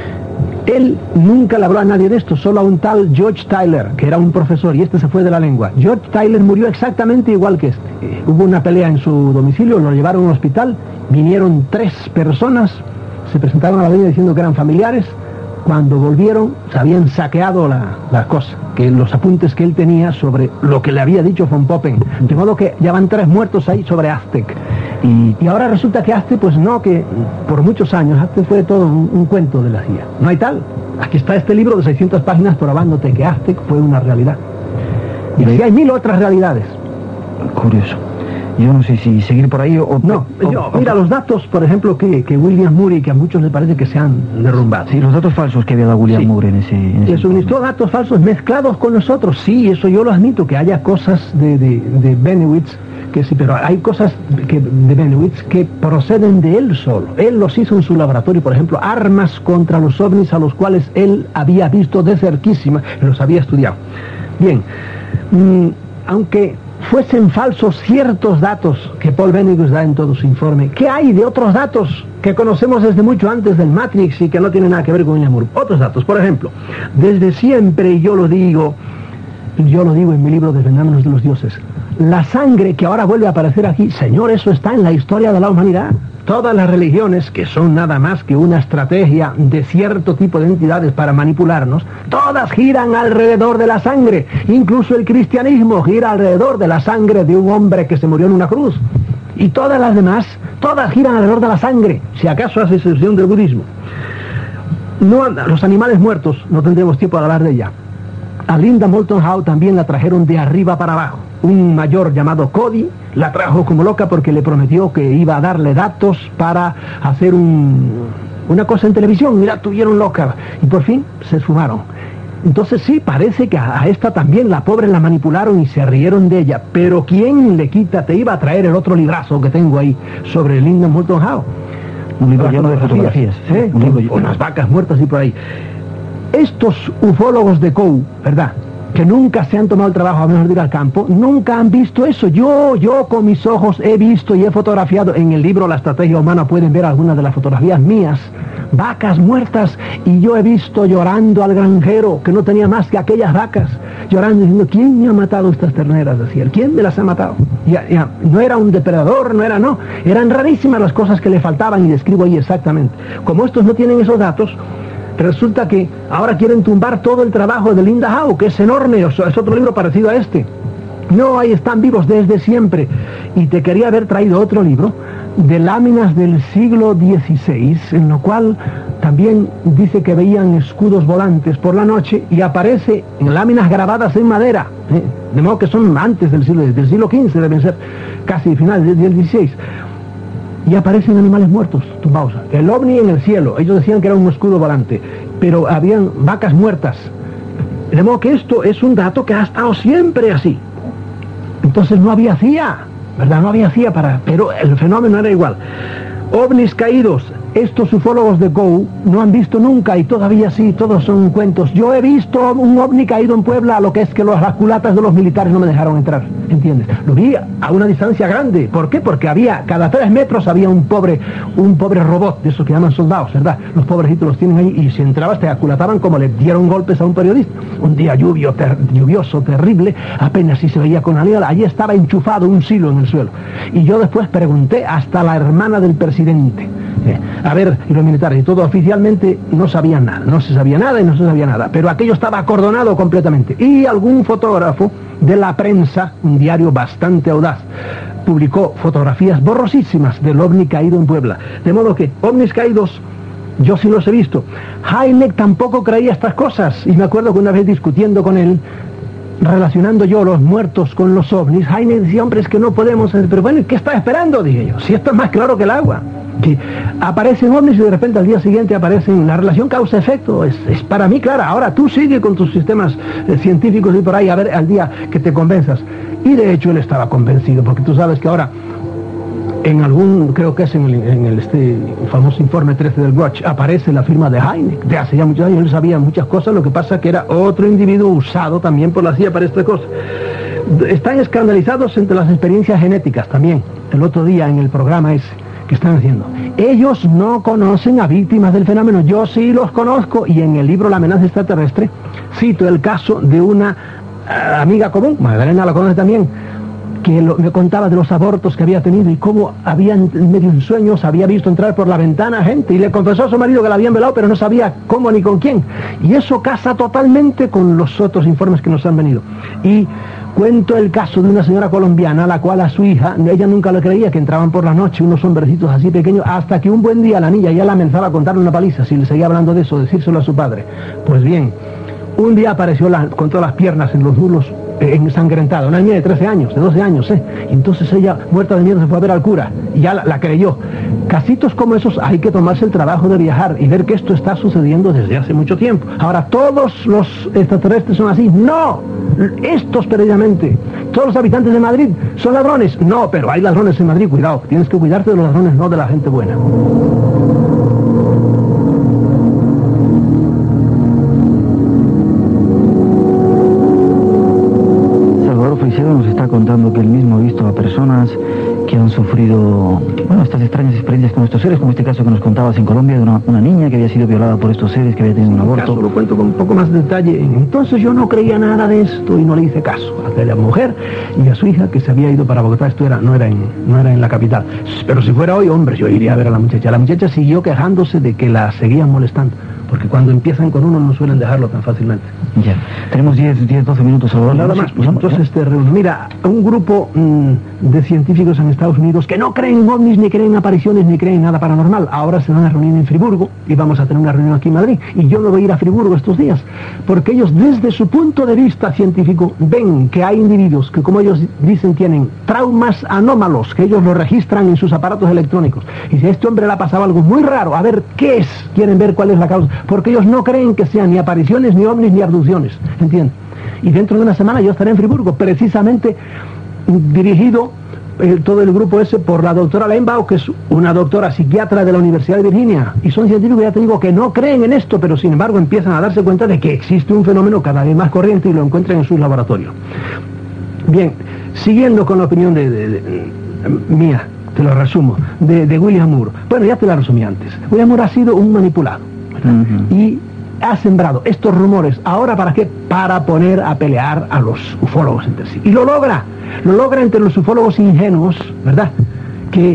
S3: Él nunca le habló a nadie de esto, solo a un tal George Tyler, que era un profesor, y este se fue de la lengua. George Tyler murió exactamente igual que este. Eh, hubo una pelea en su domicilio, lo llevaron al hospital, vinieron tres personas, se presentaron a la línea diciendo que eran familiares. Cuando volvieron, se habían saqueado la, la cosa, que los apuntes que él tenía sobre lo que le había dicho von Poppen. De modo que ya van tres muertos ahí sobre Aztec. Y, y ahora resulta que Aztec, pues no, que por muchos años Aztec fue todo un, un cuento de la C I A. No hay tal. Aquí está este libro de seiscientas páginas probándote que Aztec fue una realidad. Y así hay mil otras realidades.
S2: Curioso. Yo no sé si seguir por ahí o...
S3: No,
S2: o,
S3: yo,
S2: o,
S3: mira, los datos, por ejemplo, que, que William Murray, que a muchos les parece que se han derrumbado.
S2: Sí, los datos falsos que había dado William sí. Murray en ese... En ese
S3: Le suministró datos falsos mezclados con nosotros. Sí, eso yo lo admito, que haya cosas de, de, de Benowitz, que sí, pero hay cosas que, de Benowitz que proceden de él solo. Él los hizo en su laboratorio, por ejemplo, armas contra los ovnis a los cuales él había visto de cerquísima, los había estudiado. Bien, mmm, aunque fuesen falsos ciertos datos que Paul Benowitz da en todo su informe, ¿qué hay de otros datos que conocemos desde mucho antes del Matrix y que no tienen nada que ver con William Murray? Otros datos, por ejemplo, desde siempre yo lo digo, yo lo digo en mi libro Desvendándonos de los Dioses, la sangre que ahora vuelve a aparecer aquí, señor, eso está en la historia de la humanidad. Todas las religiones, que son nada más que una estrategia de cierto tipo de entidades para manipularnos, todas giran alrededor de la sangre. Incluso el cristianismo gira alrededor de la sangre de un hombre que se murió en una cruz. Y todas las demás, todas giran alrededor de la sangre, si acaso hace excepción del budismo. No, los animales muertos, no tendremos tiempo de hablar de ella. A Linda Moulton Howe también la trajeron de arriba para abajo. Un mayor llamado Cody la trajo como loca porque le prometió que iba a darle datos para hacer un, una cosa en televisión, y la tuvieron loca. Y por fin se esfumaron. Entonces sí, parece que a, a esta también la pobre la manipularon y se rieron de ella. Pero ¿quién le quita? Te iba a traer el otro librazo que tengo ahí sobre Linda Moulton Howe.
S2: Un libro lleno de fotografías.
S3: ¿Eh? Un libro, unas vacas muertas y por ahí. Estos ufólogos de Coe, ¿verdad?, que nunca se han tomado el trabajo, a menos de ir al campo, nunca han visto eso. Yo, yo con mis ojos he visto y he fotografiado. En el libro La Estrategia Humana pueden ver algunas de las fotografías mías. Vacas muertas, y yo he visto llorando al granjero, que no tenía más que aquellas vacas, llorando diciendo, ¿quién me ha matado estas terneras? Decía él, ¿quién me las ha matado? Ya, ya, no era un depredador, no era, no. Eran rarísimas las cosas que le faltaban, y describo ahí exactamente. Como estos no tienen esos datos, resulta que ahora quieren tumbar todo el trabajo de Linda Howe, que es enorme, es otro libro parecido a este. No, ahí están vivos desde siempre. Y te quería haber traído otro libro de láminas del siglo dieciséis, en lo cual también dice que veían escudos volantes por la noche y aparece en láminas grabadas en madera, ¿eh? De modo que son antes del siglo, del siglo quince, deben ser casi final del dieciséis. Y aparecen animales muertos, tumbados. El ovni en el cielo, ellos decían que era un escudo volante, pero habían vacas muertas. De modo que esto es un dato que ha estado siempre así. Entonces no había C I A, ¿verdad? No había C I A para... pero el fenómeno era igual. OVNIs caídos, estos ufólogos de Go no han visto nunca, y todavía sí, todos son cuentos. Yo he visto un ovni caído en Puebla, a lo que es que los, las culatas de los militares no me dejaron entrar, ¿entiendes? Lo vi a una distancia grande. ¿Por qué? Porque había, cada tres metros había un pobre, un pobre robot, de esos que llaman soldados, ¿verdad? Los pobrecitos los tienen ahí, y si entrabas te aculataban como le dieron golpes a un periodista. Un día lluvio, ter, lluvioso, terrible, apenas si se veía con aliada. Allí estaba enchufado un silo en el suelo. Y yo después pregunté hasta la hermana del presidente, eh, a ver, y los militares y todo, oficialmente no sabían nada, no se sabía nada y no se sabía nada, pero aquello estaba acordonado completamente. Y algún fotógrafo de la prensa, un diario bastante audaz, publicó fotografías borrosísimas del ovni caído en Puebla. De modo que ovnis caídos yo sí los he visto. Heineck tampoco creía estas cosas, y me acuerdo que una vez discutiendo con él, relacionando yo los muertos con los ovnis, Heineck decía, hombre, es que no podemos, pero bueno, ¿qué está esperando? Dije yo, si esto es más claro que el agua. Que aparecen ovnis y de repente al día siguiente aparecen, la relación causa-efecto es, es para mí clara. Ahora tú sigue con tus sistemas eh, científicos y por ahí a ver al día que te convenzas. Y de hecho él estaba convencido, porque tú sabes que ahora en algún, creo que es en el, en el este famoso informe trece del Watch, aparece la firma de Heineck. De hace ya muchos años él sabía muchas cosas, lo que pasa que era otro individuo usado también por la C I A para esta cosa. Están escandalizados entre las experiencias genéticas también, el otro día en el programa ese que están haciendo. Ellos no conocen a víctimas del fenómeno, yo sí los conozco, y en el libro La amenaza extraterrestre cito el caso de una uh, amiga común, Magdalena la conoce también, que lo, me contaba de los abortos que había tenido y cómo habían, medio en sueños, había visto entrar por la ventana gente, y le confesó a su marido que la habían velado, pero no sabía cómo ni con quién. Y eso casa totalmente con los otros informes que nos han venido. Y cuento el caso de una señora colombiana, a la cual a su hija, ella nunca le creía, que entraban por la noche unos hombrecitos así pequeños, hasta que un buen día la niña ya la amenazaba a contarle una paliza si le seguía hablando de eso, decírselo a su padre. Pues bien, un día apareció la, con todas las piernas en los muslos, eh, ensangrentada, una niña de trece años, de doce años, ¿eh? Y entonces ella, muerta de miedo, se fue a ver al cura, y ya la, la creyó. Casitos como esos hay que tomarse el trabajo de viajar y ver que esto está sucediendo desde hace mucho tiempo. Ahora, ¿todos los extraterrestres son así? ¡No! Estos previamente. ¿Todos los habitantes de Madrid son ladrones? No, pero hay ladrones en Madrid, cuidado. Tienes que cuidarte de los ladrones, no de la gente buena.
S2: Salvador Freixedo nos está contando que él mismo ha visto a personas que han sufrido, bueno, estas extrañas experiencias con estos seres, como este caso que nos contabas en Colombia, de una, una niña que había sido violada por estos seres, que había tenido un aborto.
S3: Caso lo cuento con un poco más de detalle. Entonces yo no creía nada de esto y no le hice caso a aquella mujer y a su hija que se había ido para Bogotá. Esto era, no, era en, no era en la capital. Pero si fuera hoy, hombre, yo iría a ver a la muchacha. La muchacha siguió quejándose de que la seguían molestando, porque cuando empiezan con uno no suelen dejarlo tan fácilmente.
S2: Ya, tenemos diez, doce minutos, Salvador.
S3: Nada más, pues entonces este, mira, un grupo mmm, de científicos en Estados Unidos que no creen en ovnis, ni creen en apariciones, ni creen en nada paranormal, ahora se van a reunir en Friburgo, y vamos a tener una reunión aquí en Madrid, y yo me voy a ir a Friburgo estos días, porque ellos desde su punto de vista científico ven que hay individuos que, como ellos dicen, tienen traumas anómalos, que ellos lo registran en sus aparatos electrónicos, y si a este hombre le ha pasado algo muy raro, a ver qué es, quieren ver cuál es la causa, porque ellos no creen que sean ni apariciones, ni ovnis, ni abducciones, ¿entiendes? Y dentro de una semana yo estaré en Friburgo, precisamente dirigido eh, todo el grupo ese por la doctora Lembaugh, que es una doctora psiquiatra de la Universidad de Virginia, y son científicos, ya te digo, que no creen en esto, pero sin embargo empiezan a darse cuenta de que existe un fenómeno cada vez más corriente y lo encuentran en sus laboratorios. Bien, siguiendo con la opinión de, de, de, de mía, te lo resumo, de, de William Moore. Bueno, ya te la resumí antes. William Moore ha sido un manipulado, uh-huh. y ha sembrado estos rumores. ¿Ahora para qué? Para poner a pelear a los ufólogos entre sí. Y lo logra. Lo logra entre los ufólogos ingenuos, ¿verdad? Que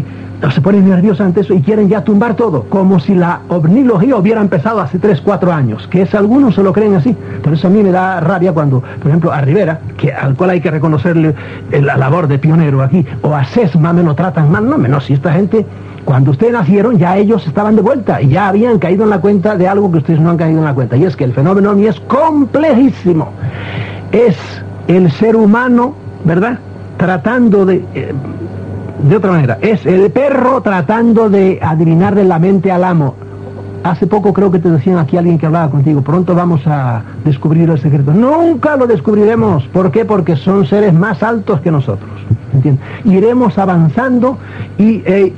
S3: se ponen nerviosos ante eso y quieren ya tumbar todo, como si la ovnilogía hubiera empezado hace tres, cuatro años, que es algunos se lo creen así. Por eso a mí me da rabia cuando, por ejemplo, a Rivera, que al cual hay que reconocerle la labor de pionero aquí, o a Sesma me lo tratan mal, no, menos si esta gente, cuando ustedes nacieron, ya ellos estaban de vuelta y ya habían caído en la cuenta de algo que ustedes no han caído en la cuenta, y es que el fenómeno ovni es complejísimo. Es el ser humano, ¿verdad?, tratando de... Eh, de otra manera, es el perro tratando de adivinar de la mente al amo. Hace poco creo que te decían aquí alguien que hablaba contigo, pronto vamos a descubrir el secreto. Nunca lo descubriremos. ¿Por qué? Porque son seres más altos que nosotros, ¿entiendes? Iremos avanzando y eh,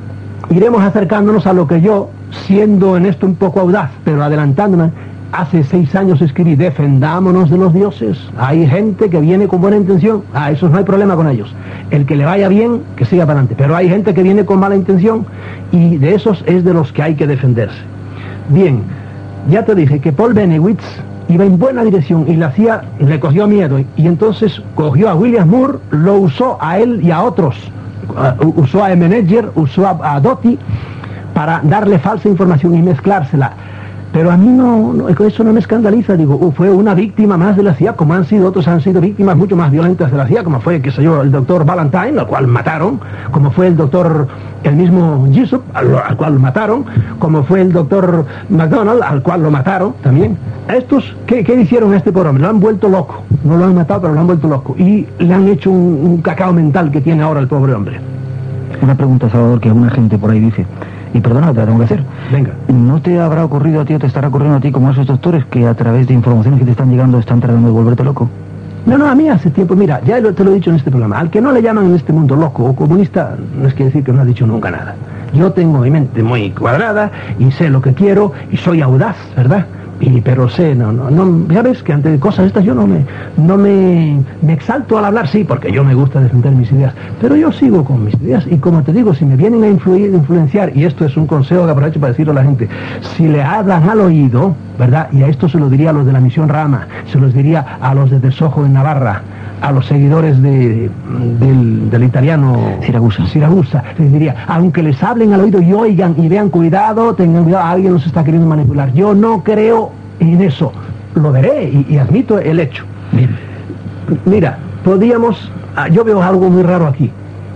S3: iremos acercándonos a lo que yo, siendo en esto un poco audaz, pero adelantándome, hace seis años escribí: defendámonos de los dioses. Hay gente que viene con buena intención, a esos no hay problema con ellos. El que le vaya bien, que siga para adelante. Pero hay gente que viene con mala intención y de esos es de los que hay que defenderse. Bien, ya te dije que Paul Bennewitz iba en buena dirección y le hacía, le cogió miedo y entonces cogió a William Moore, lo usó a él y a otros. Uh, usó a Emenegger, usó a, a Doty para darle falsa información y mezclársela. Pero a mí no, no, eso no me escandaliza, digo, uh, fue una víctima más de la C I A, como han sido otros, han sido víctimas mucho más violentas de la C I A, como fue, qué sé yo, el doctor Valentine, al cual mataron, como fue el doctor, el mismo Jessup, al, al cual mataron, como fue el doctor McDonald, al cual lo mataron también. A estos, ¿qué, qué hicieron a este pobre hombre? Lo han vuelto loco, no lo han matado, pero lo han vuelto loco, y le han hecho un, un cacao mental que tiene ahora el pobre hombre.
S2: Una pregunta, Salvador, que una gente por ahí dice, y perdona, te la tengo que hacer.
S3: Venga.
S2: ¿No te habrá ocurrido a ti o te estará ocurriendo a ti, como a esos doctores, que a través de informaciones que te están llegando están tratando de volverte loco?
S3: No, no, a mí hace tiempo, mira, ya lo, te lo he dicho en este programa, al que no le llaman en este mundo loco o comunista, no es que decir que no ha dicho nunca nada. Yo tengo mi mente muy cuadrada y sé lo que quiero y soy audaz, ¿verdad? Y, pero sé, no, no, no, ya ves que ante cosas estas yo no me, no me, me exalto al hablar, sí, porque yo me gusta defender mis ideas, pero yo sigo con mis ideas y como te digo, si me vienen a influir, influenciar, y esto es un consejo que aprovecho para decirlo a la gente, si le hablan al oído, ¿verdad? Y a esto se lo diría a los de la Misión Rama, se los diría a los de Desojo en Navarra, a los seguidores de, del, del italiano
S2: Siragusa.
S3: Siragusa, les diría, aunque les hablen al oído y oigan y vean, cuidado, tengan cuidado, alguien nos está queriendo manipular. Yo no creo en eso, lo veré y, y admito el hecho. Bien. Mira, podíamos, yo veo algo muy raro aquí,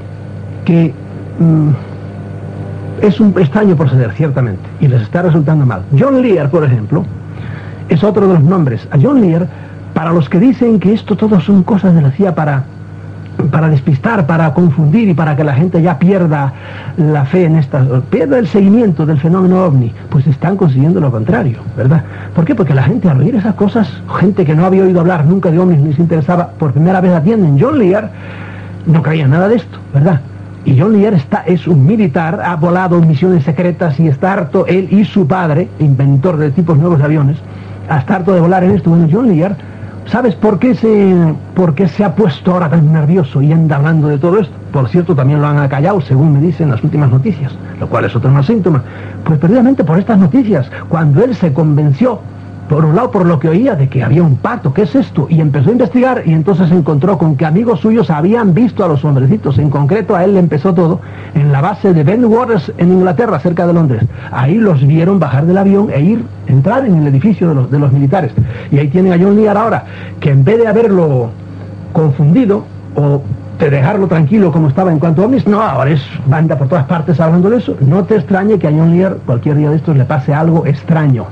S3: que mmm, es un extraño proceder, ciertamente, y les está resultando mal. John Lear, por ejemplo, es otro de los nombres. A John Lear, para los que dicen que esto todo son cosas de la C I A para, para despistar, para confundir y para que la gente ya pierda la fe en estas, pierda el seguimiento del fenómeno ovni, pues están consiguiendo lo contrario, ¿verdad? ¿Por qué? Porque la gente al oír esas cosas, gente que no había oído hablar nunca de ovnis ni se interesaba, por primera vez atienden. John Lear no creía nada de esto, ¿verdad? Y John Lear está, es un militar, ha volado en misiones secretas y está harto, él y su padre, inventor de tipos nuevos de aviones, está harto de volar en esto. Bueno, John Lear, ¿sabes por qué se, por qué se ha puesto ahora tan nervioso y anda hablando de todo esto? Por cierto, también lo han acallado, según me dicen las últimas noticias, lo cual es otro más síntoma. Pues precisamente por estas noticias, cuando él se convenció, por un lado por lo que oía de que había un pacto, ¿qué es esto? Y empezó a investigar y entonces se encontró con que amigos suyos habían visto a los hombrecitos. En concreto a él le empezó todo en la base de Ben Waters en Inglaterra, cerca de Londres. Ahí los vieron bajar del avión e ir, entrar en el edificio de los, de los militares. Y ahí tienen a John Lear ahora, que en vez de haberlo confundido o de dejarlo tranquilo como estaba en cuanto a ovnis, no, ahora es banda por todas partes hablando de eso. No te extrañe que a John Lear cualquier día de estos le pase algo extraño.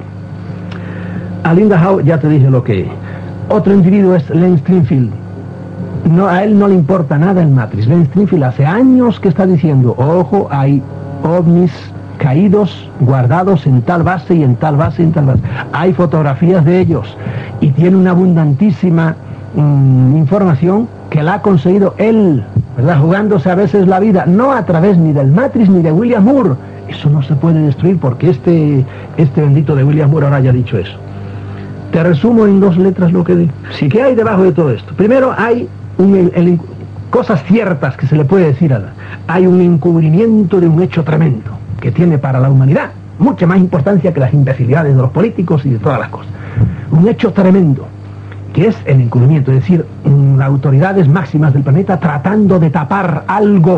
S3: A Linda Howe ya te dije lo que... Otro individuo es Len Stringfield. No, a él no le importa nada el Matrix. Len Stringfield hace años que está diciendo, ojo, hay ovnis caídos, guardados en tal base y en tal base y en tal base. Hay fotografías de ellos y tiene una abundantísima mmm, información que la ha conseguido él, ¿verdad? Jugándose a veces la vida, no a través ni del Matrix ni de William Moore. Eso no se puede destruir porque este, este bendito de William Moore ahora haya dicho eso. Te resumo en dos letras lo que digo. Sí, ¿qué hay debajo de todo esto? Primero hay un, el, el, cosas ciertas que se le puede decir a la... Hay un encubrimiento de un hecho tremendo que tiene para la humanidad mucha más importancia que las imbecilidades de los políticos y de todas las cosas. Un hecho tremendo que es el encubrimiento, es decir, las autoridades máximas del planeta tratando de tapar algo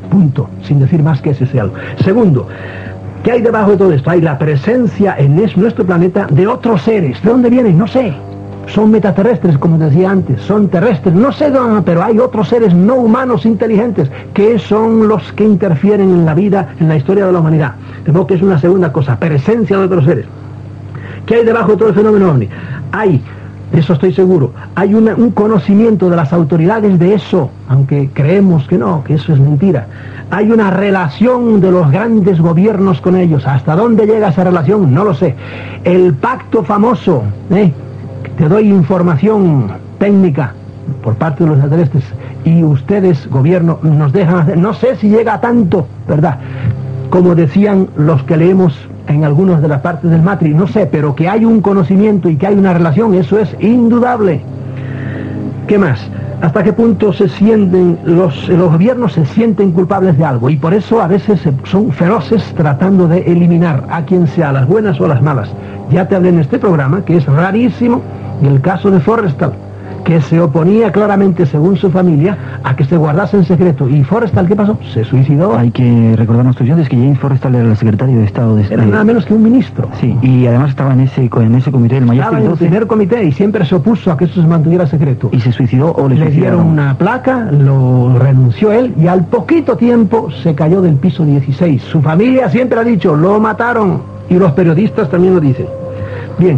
S3: Punto, sin decir más que ese sea algo. Segundo, ¿qué hay debajo de todo esto? Hay la presencia en es, nuestro planeta de otros seres. ¿De dónde vienen? No sé. Son metaterrestres, como decía antes, son terrestres, no sé dónde, pero hay otros seres no humanos inteligentes que son los que interfieren en la vida, en la historia de la humanidad. De modo que es una segunda cosa, presencia de otros seres. ¿Qué hay debajo de todo el fenómeno ovni? Hay, de eso estoy seguro, hay una, un conocimiento de las autoridades de eso, aunque creemos que no, que eso es mentira. Hay una relación de los grandes gobiernos con ellos. ¿Hasta dónde llega esa relación? No lo sé. El pacto famoso, ¿eh? Te doy información técnica por parte de los extraterrestres y ustedes, gobierno, nos dejan hacer. No sé si llega a tanto, ¿verdad? Como decían los que leemos en algunas de las partes del Matrix, no sé, pero que hay un conocimiento y que hay una relación, eso es indudable. ¿Qué más? ¿Hasta qué punto se sienten, los, los gobiernos se sienten culpables de algo? Y por eso a veces son feroces tratando de eliminar a quien sea, las buenas o las malas. Ya te hablé en este programa que es rarísimo el caso de Forrestal, que se oponía claramente, según su familia, a que se guardase en secreto. ¿Y Forrestal qué pasó? Se suicidó.
S2: Hay que recordar a nuestros oyentes que James Forrestal era el secretario de Estado de este...
S3: Era nada menos que un ministro.
S2: Sí, y además estaba en ese, en ese comité del Majestic
S3: Estaba en el primer comité y siempre se opuso a que eso se mantuviera secreto.
S2: ¿Y se suicidó o le,
S3: le dieron una placa, lo renunció él y al poquito tiempo se cayó del piso dieciséis. Su familia siempre ha dicho, lo mataron, y los periodistas también lo dicen. Bien,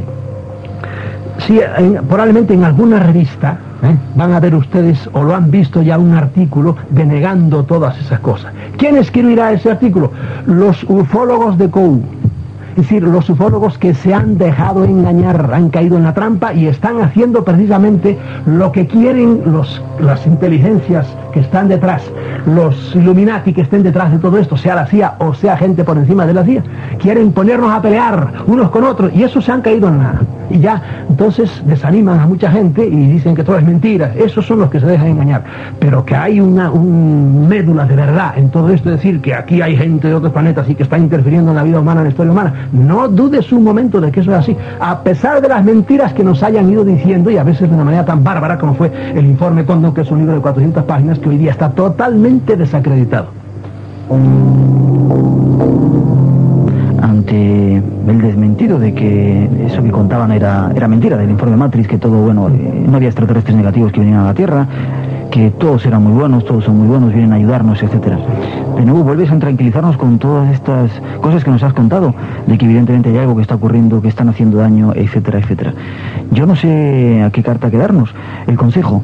S3: sí, en, probablemente en alguna revista ¿eh? van a ver ustedes, o lo han visto ya, un artículo denegando todas esas cosas. ¿Quién escribirá ese artículo? Los ufólogos de C O U. Es decir, los ufólogos que se han dejado engañar, han caído en la trampa y están haciendo precisamente lo que quieren los, las inteligencias que están detrás, los Illuminati que estén detrás de todo esto, sea la C I A o sea gente por encima de la C I A. Quieren ponernos a pelear unos con otros y esos se han caído en nada. Y ya, entonces desaniman a mucha gente y dicen que todo es mentira. Esos son los que se dejan engañar. Pero que hay una un médula de verdad en todo esto, es decir, que aquí hay gente de otros planetas y que está interfiriendo en la vida humana, en la historia humana. No dudes un momento de que eso es así, a pesar de las mentiras que nos hayan ido diciendo, y a veces de una manera tan bárbara como fue el informe Condon, que es un libro de cuatrocientas páginas que hoy día está totalmente desacreditado.
S2: Ante el desmentido de que eso que contaban era, era mentira, del informe Matrix, que todo, bueno, eh, no había extraterrestres negativos que venían a la Tierra, que todos eran muy buenos, todos son muy buenos, vienen a ayudarnos, etcétera. De nuevo vuelves a tranquilizarnos con todas estas cosas que nos has contado, de que evidentemente hay algo que está ocurriendo, que están haciendo daño, etcétera, etcétera. Yo no sé a qué carta quedarnos. El consejo,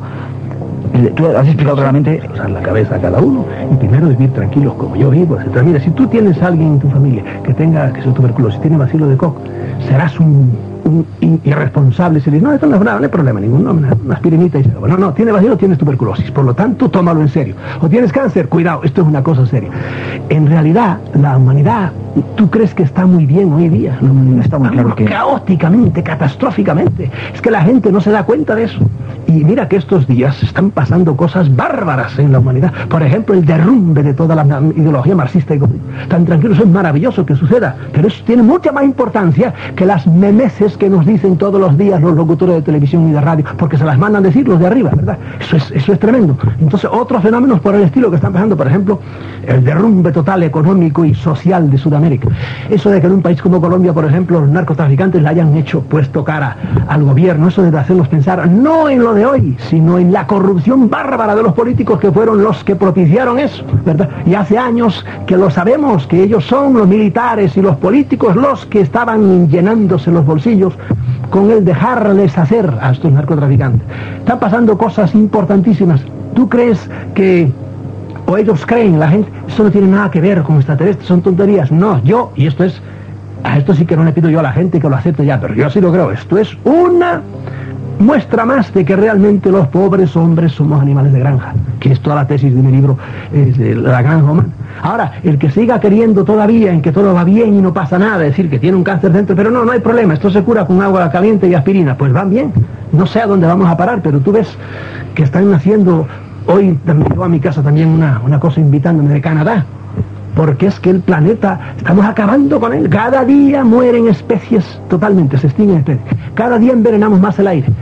S2: tú has explicado claramente...
S3: Usar la cabeza a cada uno y primero vivir tranquilos como yo vivo, etcétera. Mira, si tú tienes a alguien en tu familia que tenga, que sea tuberculosis, tiene bacilo de Koch, serás un... un irresponsable. Se dice, no, esto no es nada, no hay problema ninguno, una, una aspirinita y se acabó. No, no, tiene vacío, tienes tuberculosis, por lo tanto, tómalo en serio. O tienes cáncer, cuidado, esto es una cosa seria. En realidad, la humanidad, ¿tú crees que está muy bien hoy día? La humanidad está muy claro que... caóticamente, catastróficamente. Es que la gente no se da cuenta de eso. Y mira que estos días están pasando cosas bárbaras en la humanidad. Por ejemplo, el derrumbe de toda la ideología marxista y comunista. Tan tranquilo, eso es maravilloso que suceda, pero eso tiene mucha más importancia que las memeces que nos dicen todos los días los locutores de televisión y de radio, porque se las mandan decir los de arriba, ¿verdad? Eso es, eso es tremendo. Entonces, otros fenómenos por el estilo que están pasando, por ejemplo, el derrumbe total económico y social de Sudamérica. Eso de que en un país como Colombia, por ejemplo, los narcotraficantes le hayan hecho, puesto cara al gobierno, eso debe hacernos pensar no en lo de hoy, sino en la corrupción bárbara de los políticos que fueron los que propiciaron eso, ¿verdad? Y hace años que lo sabemos, que ellos son los militares y los políticos los que estaban llenándose los bolsillos con el dejarles hacer a estos narcotraficantes. Están pasando cosas importantísimas. ¿Tú crees que, o ellos creen, la gente, eso no tiene nada que ver con extraterrestres, son tonterías? No, yo, y esto es, a esto sí que no le pido yo a la gente que lo acepte ya, pero yo sí lo creo, esto es una muestra más de que realmente los pobres hombres somos animales de granja, que es toda la tesis de mi libro, es de la granja humana. Ahora, el que siga queriendo todavía en que todo va bien y no pasa nada, decir que tiene un cáncer dentro, pero no, no hay problema, esto se cura con agua caliente y aspirina, pues van bien. No sé a dónde vamos a parar, pero tú ves que están haciendo, hoy me llegó a mi casa también una, una cosa invitándome de Canadá, porque es que el planeta, estamos acabando con él. Cada día mueren especies totalmente, se extinguen especies. Cada día envenenamos más el aire.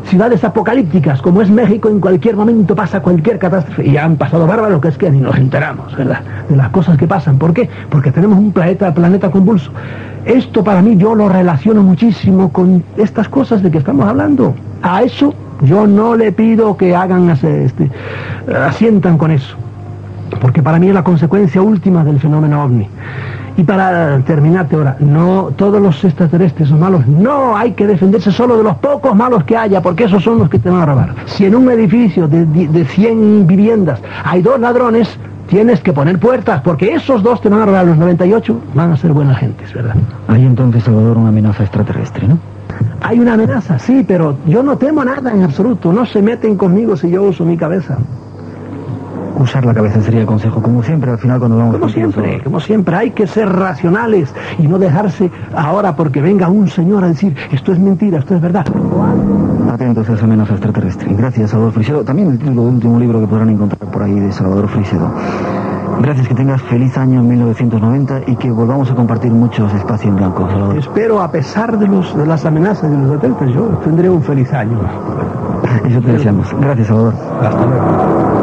S3: ciudades apocalípticas, como es México, en cualquier momento pasa cualquier catástrofe. Y han pasado bárbaros que es que ni nos enteramos, ¿verdad?, de las cosas que pasan. ¿Por qué? Porque tenemos un planeta, planeta convulso. Esto para mí yo lo relaciono muchísimo con estas cosas de que estamos hablando. A eso yo no le pido que hagan, este, asientan con eso, porque para mí es la consecuencia última del fenómeno ovni. Y para terminarte ahora, no todos los extraterrestres son malos, no, hay que defenderse solo de los pocos malos que haya, porque esos son los que te van a robar. Si en un edificio de, de cien viviendas hay dos ladrones, tienes que poner puertas, porque esos dos te van a robar, los noventa y ocho van a ser buenas gentes, ¿verdad?
S2: Hay entonces, Salvador, una amenaza extraterrestre, ¿no?
S3: Hay una amenaza, sí, pero yo no temo nada en absoluto, no se meten conmigo si yo uso mi cabeza.
S2: Usar la cabeza sería el consejo, como siempre, al final cuando vamos...
S3: Como siempre, como siempre, hay que ser racionales y no dejarse ahora porque venga un señor a decir esto es mentira, esto es verdad.
S2: Atentos a esa amenaza extraterrestre. Gracias, Salvador Freixedo. También el título del último libro que podrán encontrar por ahí de Salvador Freixedo. Gracias, que tengas feliz año mil novecientos noventa y que volvamos a compartir muchos espacios en blanco, Salvador.
S3: Espero, a pesar de, los, de las amenazas de los satélites, yo tendré un feliz año.
S2: Eso te deseamos. Gracias, Salvador.
S3: Hasta luego.